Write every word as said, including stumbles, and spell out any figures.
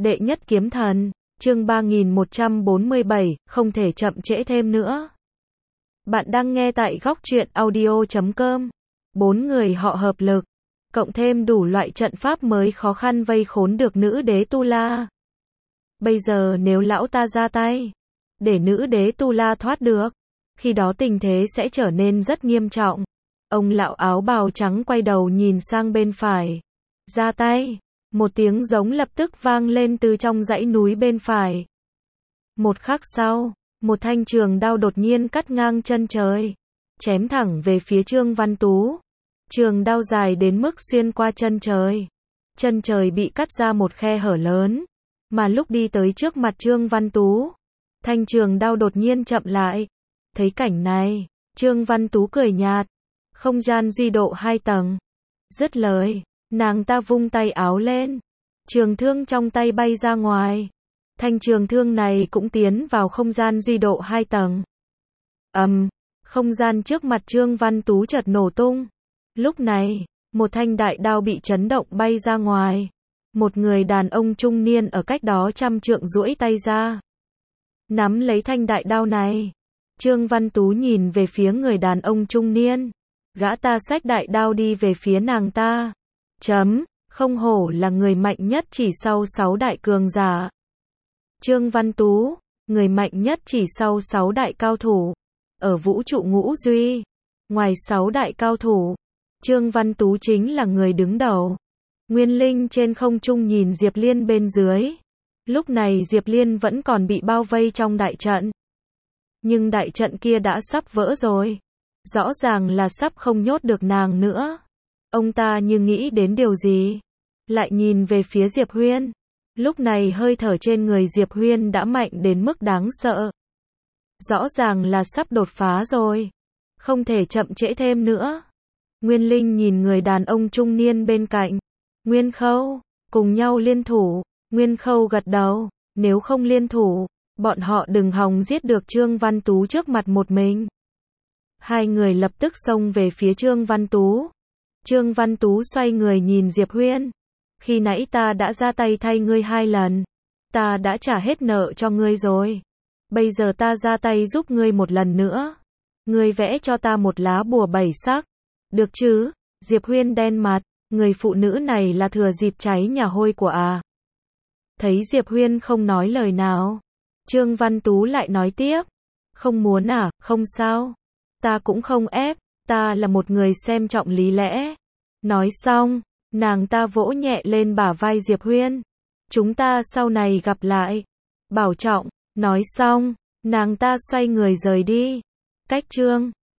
Đệ nhất kiếm thần, chương ba nghìn một trăm bốn mươi bảy, không thể chậm trễ thêm nữa. Bạn đang nghe tại góc truyện audio chấm com. Bốn người họ hợp lực, cộng thêm đủ loại trận pháp mới khó khăn vây khốn được nữ đế Tu La. Bây giờ nếu lão ta ra tay, để nữ đế Tu La thoát được, khi đó tình thế sẽ trở nên rất nghiêm trọng. Ông lão áo bào trắng quay đầu nhìn sang bên phải. Ra tay. Một tiếng giống lập tức vang lên từ trong dãy núi bên phải. Một khắc sau, một thanh trường đao đột nhiên cắt ngang chân trời, chém thẳng về phía Trương Văn Tú. Trường đao dài đến mức xuyên qua chân trời. Chân trời bị cắt ra một khe hở lớn, mà lúc đi tới trước mặt Trương Văn Tú, thanh trường đao đột nhiên chậm lại. Thấy cảnh này, Trương Văn Tú cười nhạt, không gian duy độ hai tầng. Dứt lời, nàng ta vung tay áo lên, trường thương trong tay bay ra ngoài. Thanh trường thương này cũng tiến vào không gian duy độ hai tầng. Ầm, um, không gian trước mặt Trương Văn Tú chợt nổ tung. Lúc này, một thanh đại đao bị chấn động bay ra ngoài. Một người đàn ông trung niên ở cách đó trăm trượng duỗi tay ra, nắm lấy thanh đại đao này. Trương Văn Tú nhìn về phía người đàn ông trung niên. Gã ta xách đại đao đi về phía nàng ta. Chấm, không hổ là người mạnh nhất chỉ sau sáu đại cường giả. Trương Văn Tú, người mạnh nhất chỉ sau sáu đại cao thủ. Ở vũ trụ ngũ duy, ngoài sáu đại cao thủ, Trương Văn Tú chính là người đứng đầu. Nguyên Linh trên không trung nhìn Diệp Liên bên dưới. Lúc này Diệp Liên vẫn còn bị bao vây trong đại trận. Nhưng đại trận kia đã sắp vỡ rồi. Rõ ràng là sắp không nhốt được nàng nữa. Ông ta như nghĩ đến điều gì, lại nhìn về phía Diệp Huyên. Lúc này hơi thở trên người Diệp Huyên đã mạnh đến mức đáng sợ. Rõ ràng là sắp đột phá rồi. Không thể chậm trễ thêm nữa. Nguyên Linh nhìn người đàn ông trung niên bên cạnh. Nguyên Khâu, cùng nhau liên thủ. Nguyên Khâu gật đầu, nếu không liên thủ, bọn họ đừng hòng giết được Trương Văn Tú trước mặt một mình. Hai người lập tức xông về phía Trương Văn Tú. Trương Văn Tú xoay người nhìn Diệp Huyên. Khi nãy ta đã ra tay thay ngươi hai lần. Ta đã trả hết nợ cho ngươi rồi. Bây giờ ta ra tay giúp ngươi một lần nữa. Ngươi vẽ cho ta một lá bùa bảy sắc. Được chứ? Diệp Huyên đen mặt. Người phụ nữ này là thừa dịp cháy nhà hôi của à. Thấy Diệp Huyên không nói lời nào, Trương Văn Tú lại nói tiếp. Không muốn à, không sao. Ta cũng không ép, ta là một người xem trọng lý lẽ. Nói xong, nàng ta vỗ nhẹ lên bả vai Diệp Huyên. Chúng ta sau này gặp lại. Bảo trọng. Nói xong, nàng ta xoay người rời đi. Cách Trương